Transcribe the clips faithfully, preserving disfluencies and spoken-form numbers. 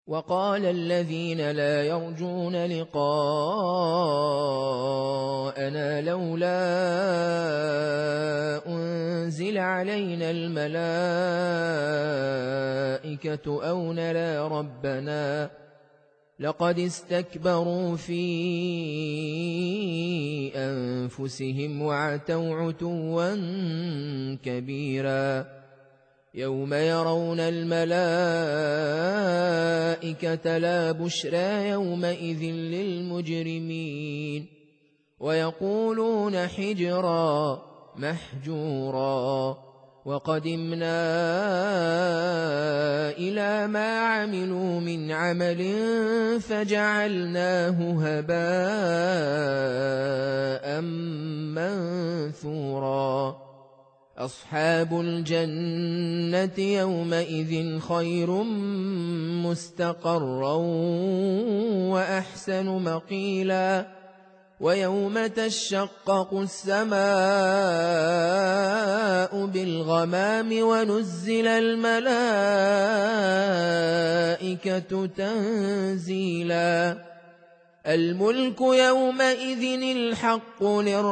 وقال الذين لا يرجون لقاءنا لولا أنزل علينا الملائكة أو نرى ربنا لقد استكبروا في أنفسهم وعتوا عتوا كبيرا يوم يرون الملائكة لا بشرى يومئذ للمجرمين ويقولون حجرا محجورا وقدمنا إلى ما عملوا من عمل فجعلناه هباء منثورا أصحاب الجنة يومئذ خير مستقرا وأحسن مقيلا ويوم تشقق السماء بالغمام ونزل الملائكة تنزيلا الملك يومئذ الحق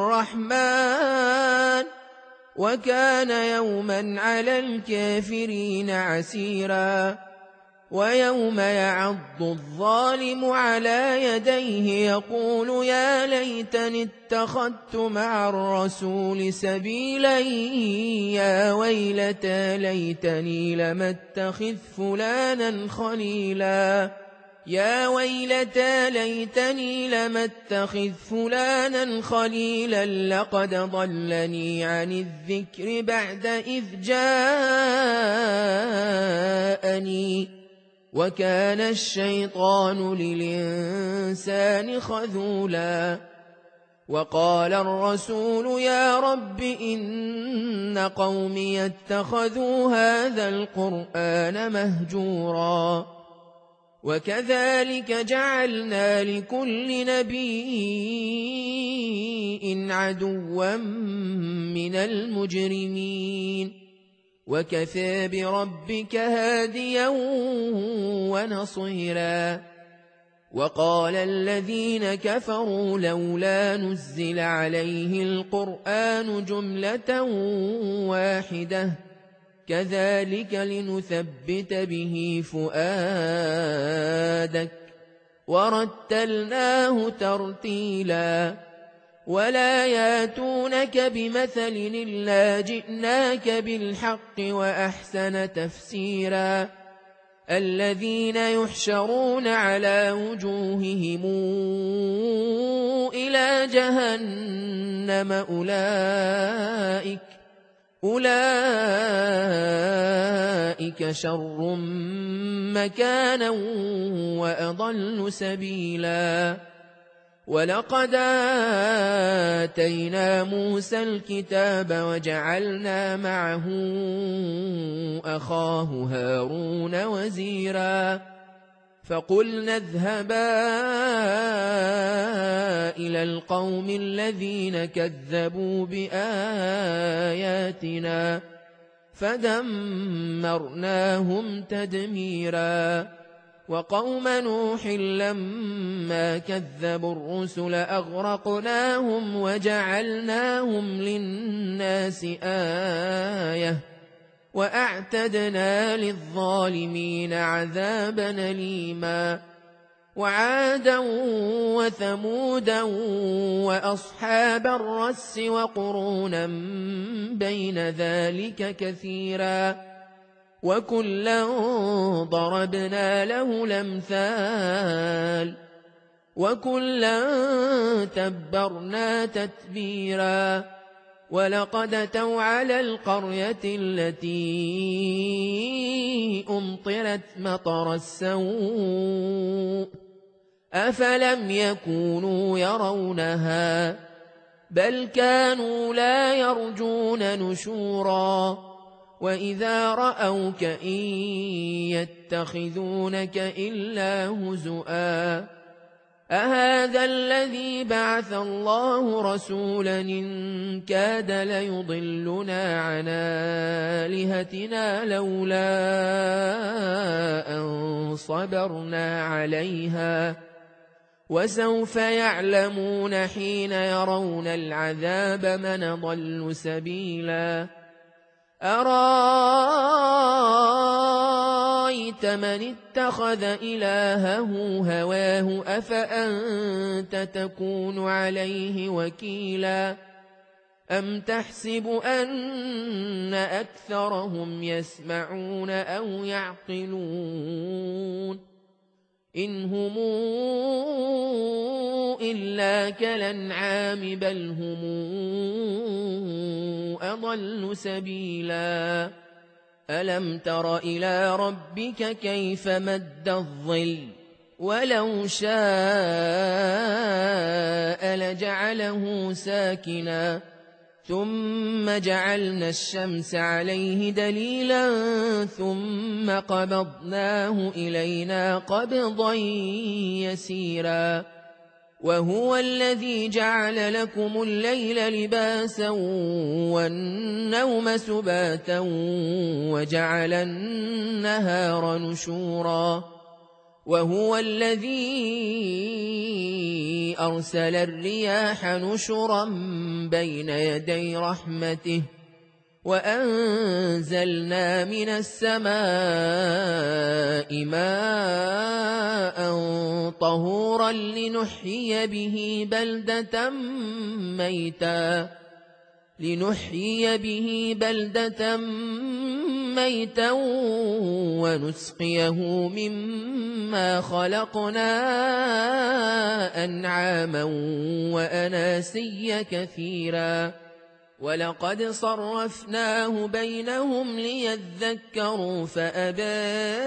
للرحمن وكان يوما على الكافرين عسيرا ويوم يعض الظالم على يديه يقول يا ليتني اتخذت مع الرسول سبيلا يا ويلتى ليتني لم اتخذ فلانا خليلا يا ويلتى ليتني لم اتخذ فلانا خليلا لقد ضلني عن الذكر بعد إذ جاءني وكان الشيطان للإنسان خذولا وقال الرسول يا رب إن قومي اتخذوا هذا القرآن مهجورا وكذلك جعلنا لكل نبي عدوا من المجرمين وكفى بربك هاديا ونصيرا وقال الذين كفروا لولا نزل عليه القرآن جملة واحدة كذلك لنثبت به فؤادك ورتلناه ترتيلا ولا ياتونك بمثل إلا جئناك بالحق وأحسن تفسيرا الذين يحشرون على وجوههم إلى جهنم أولئك أولئك شر مكانا وأضل سبيلا ولقد آتينا موسى الكتاب وجعلنا معه أخاه هارون وزيرا فقلنا اذهبا إلى القوم الذين كذبوا بآياتنا فدمرناهم تدميرا وقوم نوح لما كذبوا الرسل أغرقناهم وجعلناهم للناس آية وأعتدنا للظالمين عذابا أليما وعادا وثمودا وأصحاب الرس وقرونا بين ذلك كثيرا وكلا ضربنا له الأمثال وكلا تبرنا تتبيرا ولقد أتوا على القرية التي أمطرت مطر السوء أفلم يكونوا يرونها بل كانوا لا يرجون نشورا وإذا رأوك إن يتخذونك إلا هزؤا أهذا الذي بعث الله رسولا إن كاد ليضلنا عن آلهتنا لولا أن صبرنا عليها وسوف يعلمون حين يرون العذاب من ضل سبيلا أرأيت من اتخذ إلهه هواه أفأنت تكون عليه وكيلا أم تحسب أن أكثرهم يسمعون أو يعقلون إن هم إلا كالأنعام بل هم أضل سبيلا ألم تر إلى ربك كيف مد الظل ولو شاء لجعله ساكنا ثم جعلنا الشمس عليه دليلا ثم قبضناه إلينا قبضا يسيرا وهو الذي جعل لكم الليل لباسا والنوم سباتا وجعل النهار نشورا وهو الذي أرسل الرياح نشرا بين يدي رحمته وأنزلنا من السماء ماء طهورا لنحيي به بلدة ميتا لنحيي به بلدة ميتا ونسقيه مما خلقنا أنعاما وأناسيا كثيرا ولقد صرفناه بينهم ليذكروا فأبى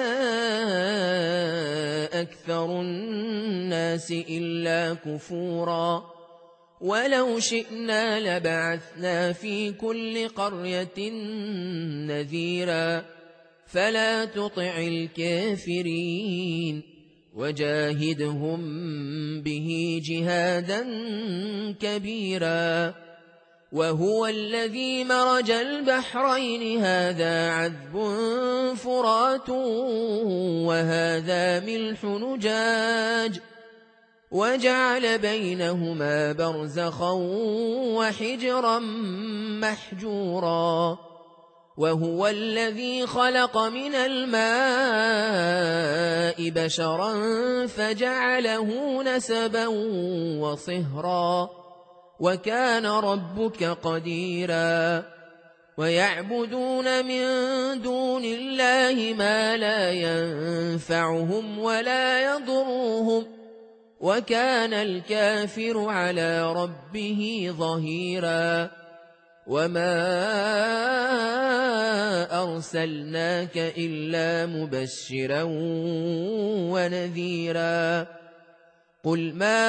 أكثر الناس إلا كفورا ولو شئنا لبعثنا في كل قرية نذيرا فلا تطع الكافرين وجاهدهم به جهادا كبيرا وهو الذي مرج البحرين هذا عذب فرات وهذا ملح نجاج وجعل بينهما برزخا وحجرا محجورا وهو الذي خلق من الماء بشرا فجعله نسبا وصهرا وكان ربك قديرا ويعبدون من دون الله ما لا ينفعهم ولا يضرهم وكان الكافر على ربه ظهيرا وما أرسلناك إلا مبشرا ونذيرا قل ما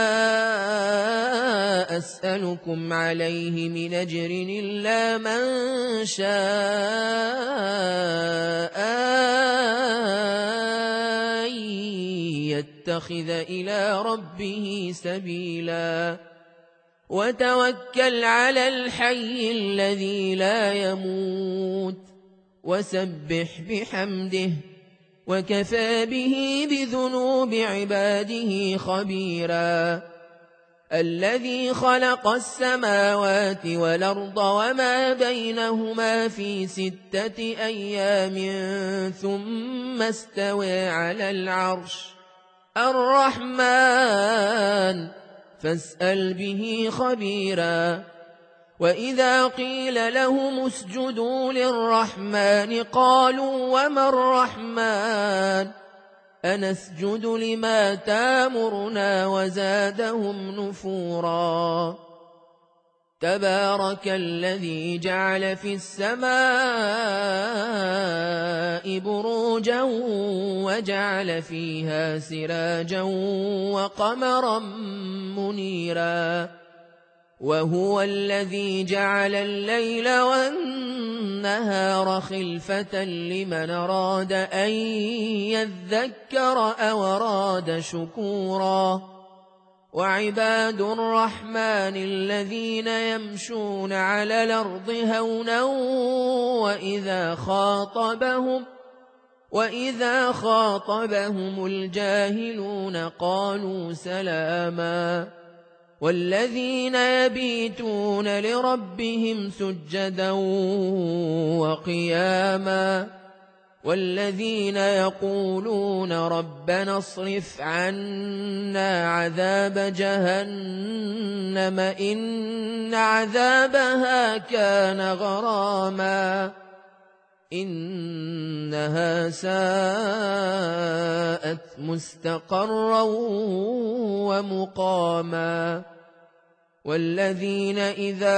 أسألكم عليه من أجر إلا من شاء أن يتخذ إلى ربه سبيلا وتوكل على الحي الذي لا يموت وسبح بحمده وكفى به بذنوب عباده خبيرا الذي خلق السماوات والأرض وما بينهما في ستة أيام ثم استوى على العرش الرحمن فاسأل به خبيرا وإذا قيل لهم اسجدوا للرحمن قالوا وما الرحمن أنسجد لما تامرنا وزادهم نفورا تبارك الذي جعل في السماء بروجا وجعل فيها سراجا وقمرا منيرا وهو الذي جعل الليل والنهار خلفة لمن أراد أن يذكر أو أراد شكورا وعباد الرحمن الذين يمشون على الأرض هونا وإذا خاطبهم وإذا خاطبهم الجاهلون قالوا سلاما والذين يبيتون لربهم سجدا وقياما والذين يقولون ربنا اصرف عنا عذاب جهنم إن عذابها كان غراما إنها ساءت مستقرا ومقاما والذين إذا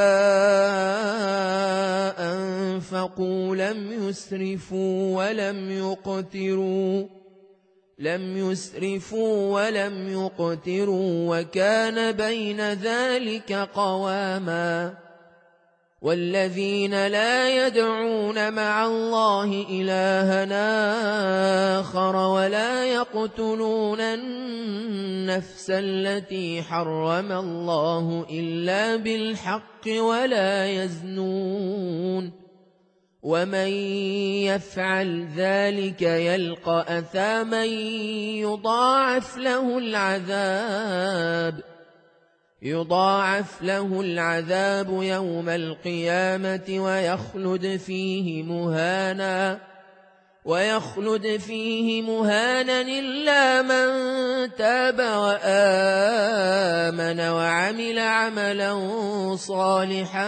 أنفقوا لم يسرفوا ولم يقتروا لم يسرفوا ولم يقتروا وكان بين ذلك قواما والذين لا يدعون مع الله إلهًا آخر ولا يقتلون النفس التي حرم الله إلا بالحق ولا يزنون ومن يفعل ذلك يلقى أثاما يضاعف له العذاب يضاعف له العذاب يوم القيامة ويخلد فيه مهانا ويخلد فيه مهانا إلا من تاب وآمن وعمل عملا صالحا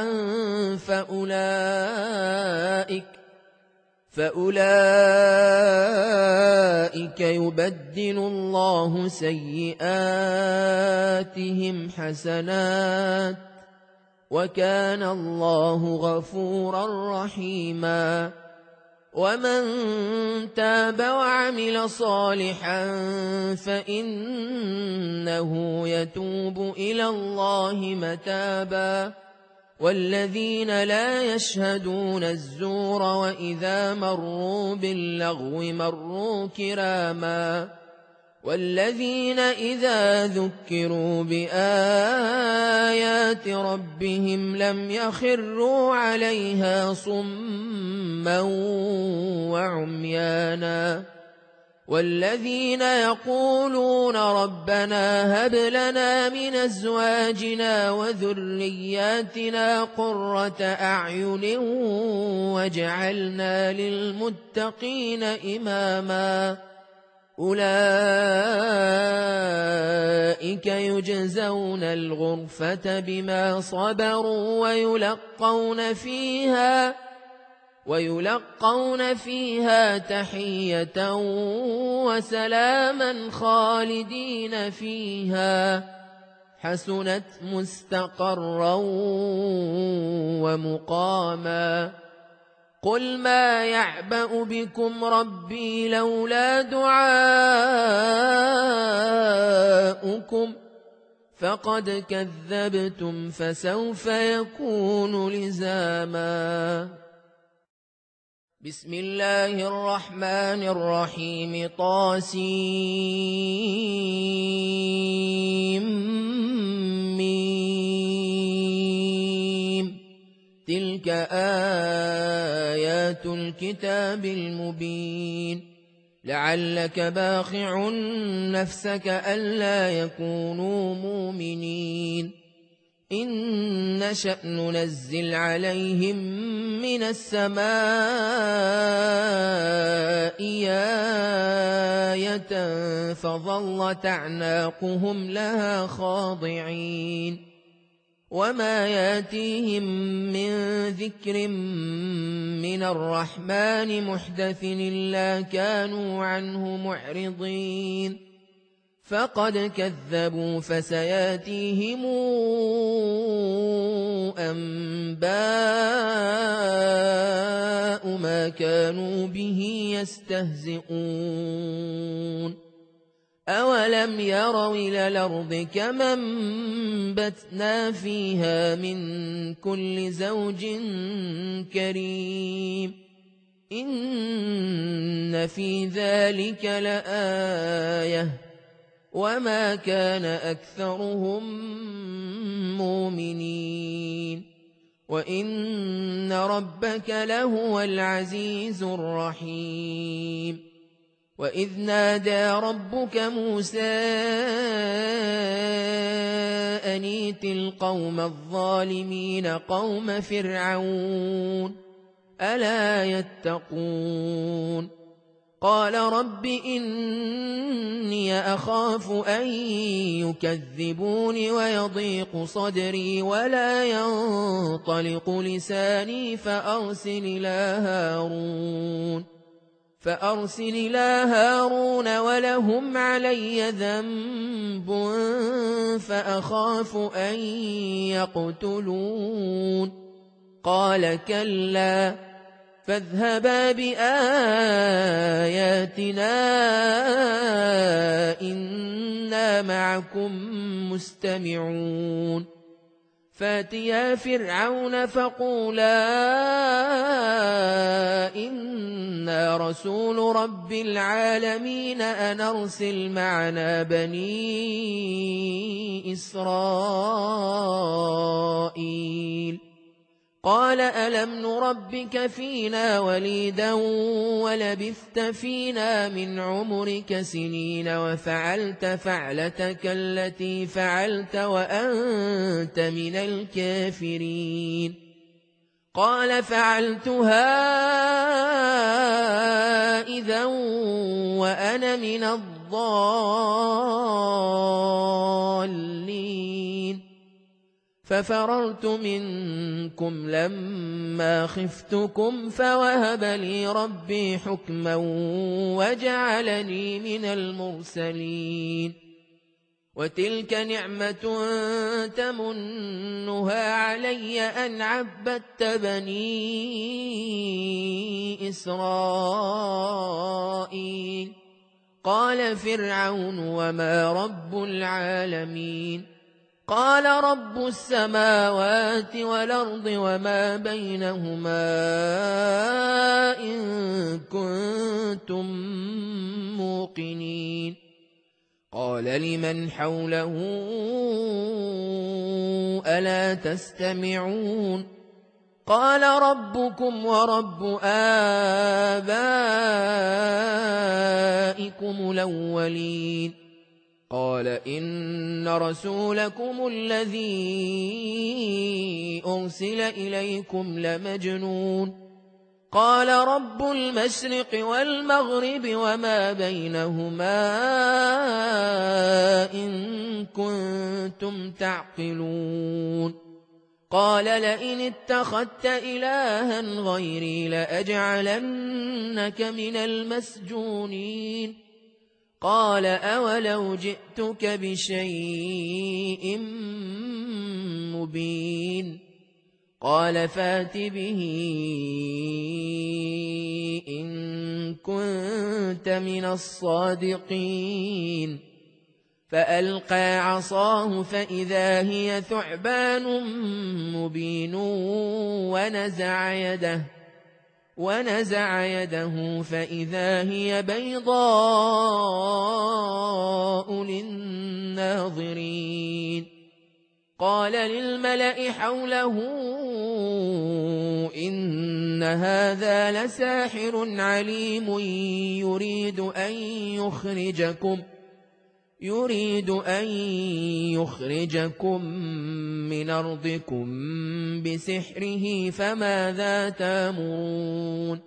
فأولئك فأولئك يبدل الله سيئاتهم حسنات وكان الله غفورا رحيما ومن تاب وعمل صالحا فإنه يتوب إلى الله متابا والذين لا يشهدون الزور وإذا مروا باللغو مروا كراما والذين إذا ذكروا بآيات ربهم لم يخروا عليها صما وعميانا والذين يقولون ربنا هب لنا من أزواجنا وذرياتنا قرة أعين واجعلنا للمتقين إماما أولئك يجزون الغرفة بما صبروا ويلقون فيها ويلقون فيها تحية وسلاما خالدين فيها حسنت مستقرا ومقاما قل ما يعبأ بكم ربي لولا دعاؤكم فقد كذبتم فسوف يكون لزاما بسم الله الرحمن الرحيم طاسيم تلك آيات الكتاب المبين لعلك باخع نفسك ألا يكونوا مؤمنين إن نشأ ننزل عليهم من السماء آية فظلت أعناقهم لها خاضعين وما ياتيهم من ذكر من الرحمن محدث إلا كانوا عنه معرضين فقد كذبوا فسياتيهم أنباء ما كانوا به يستهزئون أولم يروا إلى الأرض كما انبتنا فيها من كل زوج كريم إن في ذلك لآية وما كان أكثرهم مؤمنين وإن ربك لهو العزيز الرحيم وإذ نادى ربك موسى أن ائت القوم الظالمين قوم فرعون ألا يتقون قال رب إني أخاف أن يكذبون ويضيق صدري ولا ينطلق لساني فأرسل إلى هارون فأرسل إلى هارون ولهم علي ذنب فأخاف أن يقتلون قال كلا فاذهبا بآياتنا إنا معكم مستمعون فاتيا فرعون فقولا إنا رسول رب العالمين أن أرسل معنا بني إسرائيل قال ألم نربك فينا وليدا ولبثت فينا من عمرك سنين وفعلت فعلتك التي فعلت وأنت من الكافرين قال فعلتها إذا وأنا من الضالين ففررت منكم لما خفتكم فوهب لي ربي حكما وجعلني من المرسلين وتلك نعمة تمنها علي أن عبدت بني إسرائيل قال فرعون وما رب العالمين قال رب السماوات والأرض وما بينهما إن كنتم موقنين قال لمن حوله ألا تستمعون قال ربكم ورب آبائكم الأولين قال إن رسولكم الذي أرسل إليكم لمجنون قال رب المشرق والمغرب وما بينهما إن كنتم تعقلون قال لئن اتخذت إلها غيري لأجعلنك من المسجونين قال أولو جئتك بشيء مبين قال فات به إن كنت من الصادقين فألقى عصاه فإذا هي ثعبان مبين ونزع يده ونزع يده فإذا هي بيضاء للناظرين قال للملأ حوله إن هذا لساحر عليم يريد أن يخرجكم يريد أن يخرجكم من أرضكم بسحره فماذا تأمرون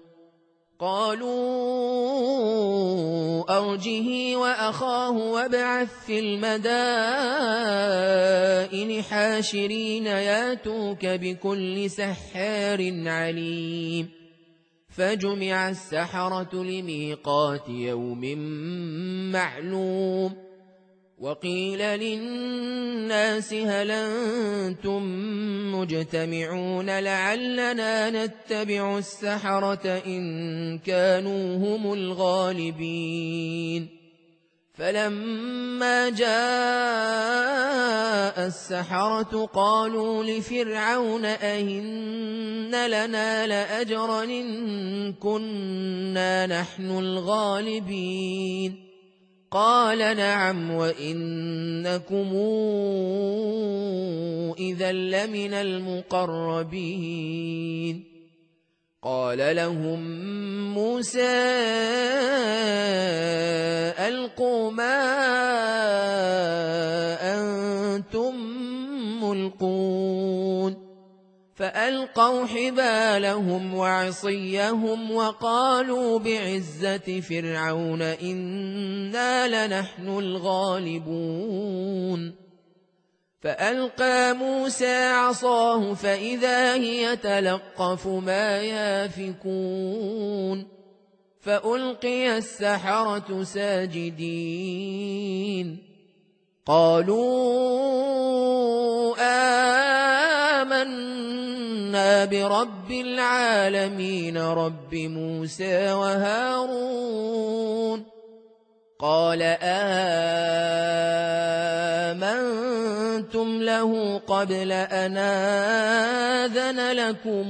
قالوا أرجه وأخاه وابعث في المدائن حاشرين ياتوك بكل سحار عليم فجمع السحرة لميقات يوم معلوم وقيل للناس هل أنتم مجتمعون لعلنا نتبع السحرة إن كانوا هم الغالبين فلما جاء السحرة قالوا لفرعون أئن لنا لأجرا إن كنا نحن الغالبين قال نعم وإنكم إذا لمن المقربين قال لهم موسى ألقوا ما أنتم ملقون فألقوا حبالهم وعصيهم وقالوا بعزة فرعون إنا لنحن الغالبون فألقى موسى عصاه فإذا هي تلقف ما يافكون فألقي السحرة ساجدين قالوا آمنا برب العالمين رب موسى وهارون قال آمنتم له قبل أن آذن لكم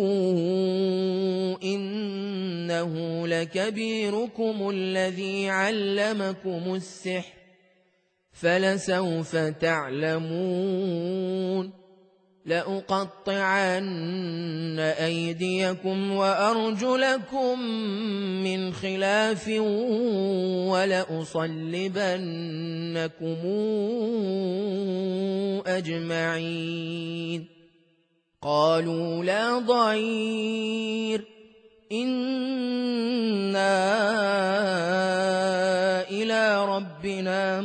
إنه لكبيركم الذي علمكم السحر فلسوف تعلمون لأقطعن أيديكم وأرجلكم من خلاف ولأصلبنكم أجمعين قالوا لا ضير إنا إلى ربنا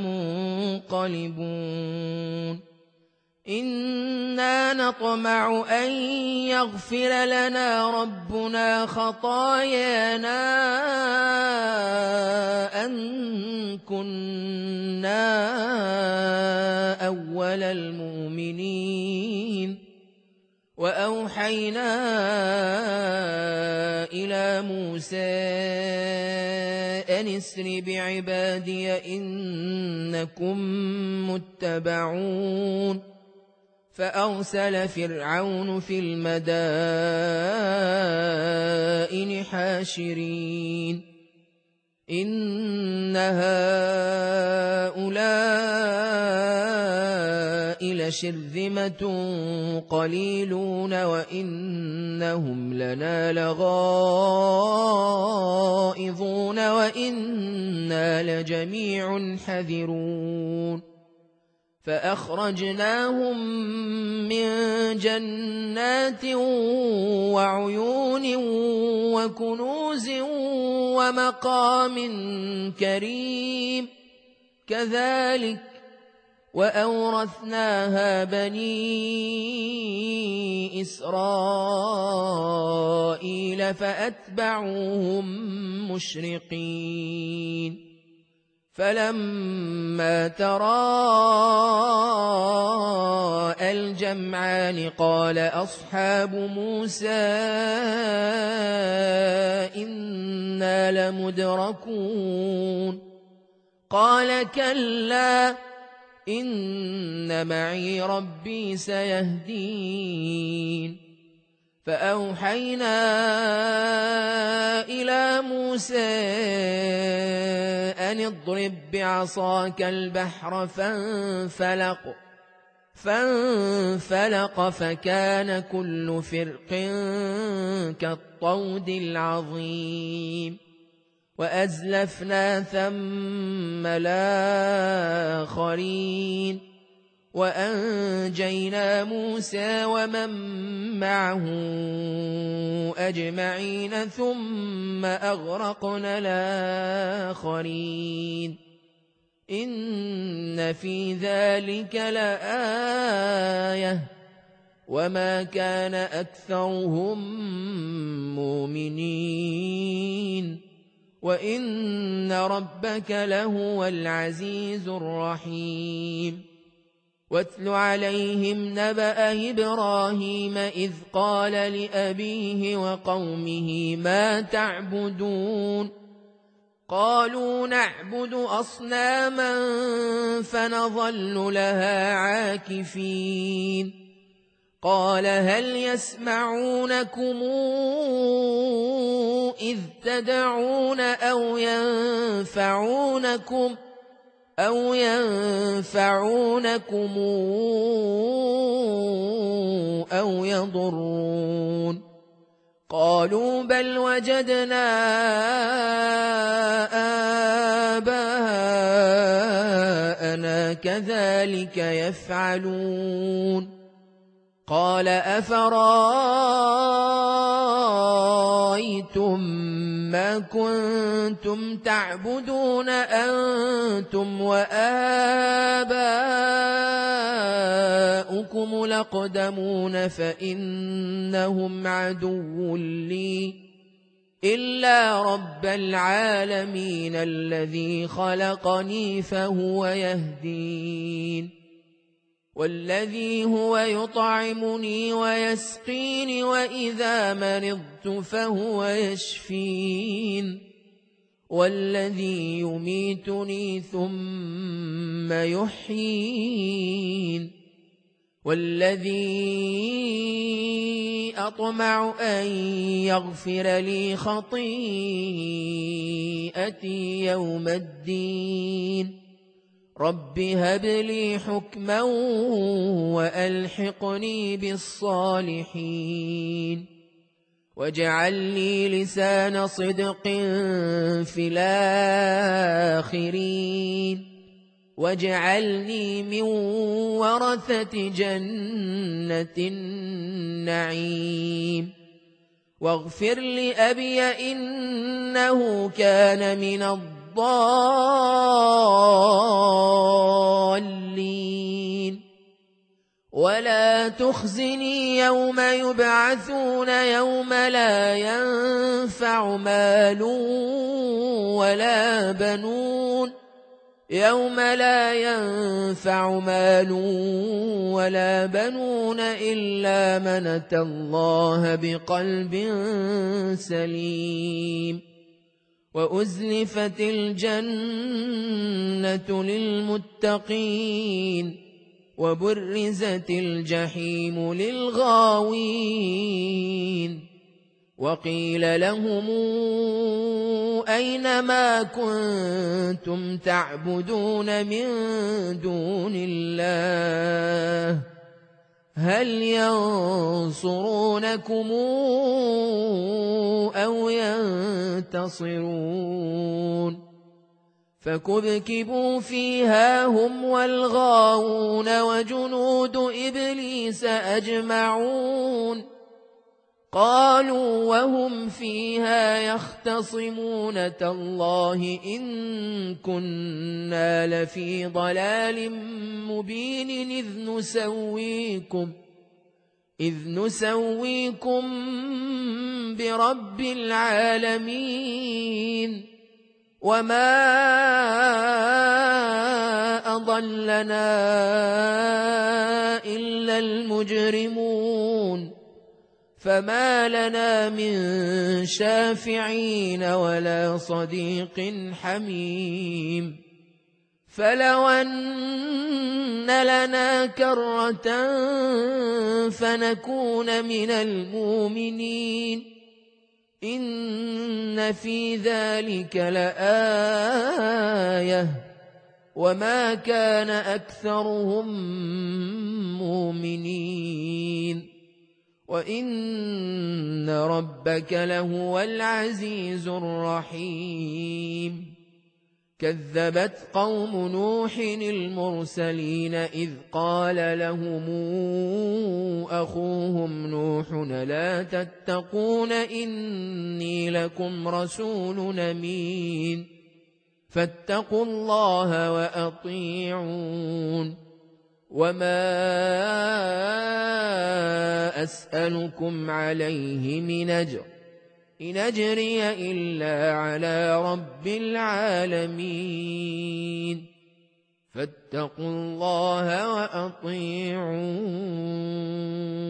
منقلبون إنا نطمع أن يغفر لنا ربنا خطايانا أن كنا أول المؤمنين وأوحينا إلى موسى أن اسر بعبادي إنكم متبعون فأرسل فرعون في المدائن حاشرين إن هؤلاء لشرذمة قليلون وإنهم لنا لغائظون وإنا لجميع حذرون فأخرجناهم من جنات وعيون وكنوز ومقام كريم كذلك وأورثناها بني إسرائيل فأتبعوهم مشرقين فلما تراءى الجمعان قال أصحاب موسى إنا لمدركون قال كلا إن معي ربي سيهدين فأوحينا إلى موسى أن اضرب بعصاك البحر فانفلق فانفلق فكان كل فرق كالطود العظيم وأزلفنا ثم الآخرين وأنجينا موسى ومن معه أجمعين ثم أغرقنا الآخرين إن في ذلك لآية وما كان أكثرهم مؤمنين وإن ربك لهو العزيز الرحيم واتل عليهم نبأ إبراهيم إذ قال لأبيه وقومه ما تعبدون قالوا نعبد أصناما فنظل لها عاكفين قال هل يسمعونكم إذ تدعون أو ينفعونكم أو ينفعونكم أو يضرون قالوا بل وجدنا آباءنا كذلك يفعلون قال أفرأيتم ما كنتم تعبدون أنتم وآباؤكم الأقدمون فإنهم عدو لي إلا رب العالمين الذي خلقني فهو يهدين والذي هو يطعمني ويسقين وإذا مرضت فهو يشفين والذي يميتني ثم يحيين والذي أطمع أن يغفر لي خطيئتي يوم الدين رب هب لي حكما وألحقني بالصالحين واجعل لي لسان صدق في الآخرين واجعلني من ورثة جنة النعيم واغفر لأبي إنه كان من الضالين ولا تخزني يوم يبعثون يوم لا ينفع مال ولا بنون يوم لا ينفع مال ولا بنون إلا من أتى الله بقلب سليم وأزلفت الجنة للمتقين وبرزت الجحيم للغاوين وقيل لهم أين ما كنتم تعبدون من دون الله هل ينصرونكم أو ينتصرون فكبكبوا فيها هم والغاوون وجنود إبليس أجمعون قالوا وهم فيها يختصمون تالله إن كنا لفي ضلال مبين إذ نسويكم إذ نسويكم برب العالمين وما أضلنا إلا المجرمون فما لنا من شافعين ولا صديق حميم فلو أن لنا كرة فنكون من المؤمنين إن في ذلك لآية وما كان أكثرهم مؤمنين وإن ربك لهو العزيز الرحيم كذبت قوم نوح المرسلين إذ قال لهم أخوهم نوح لا تتقون إني لكم رسول أمين فاتقوا الله وأطيعون وما أسألكم عليه من أجر إن أجري إلا على رب العالمين فاتقوا الله وأطيعون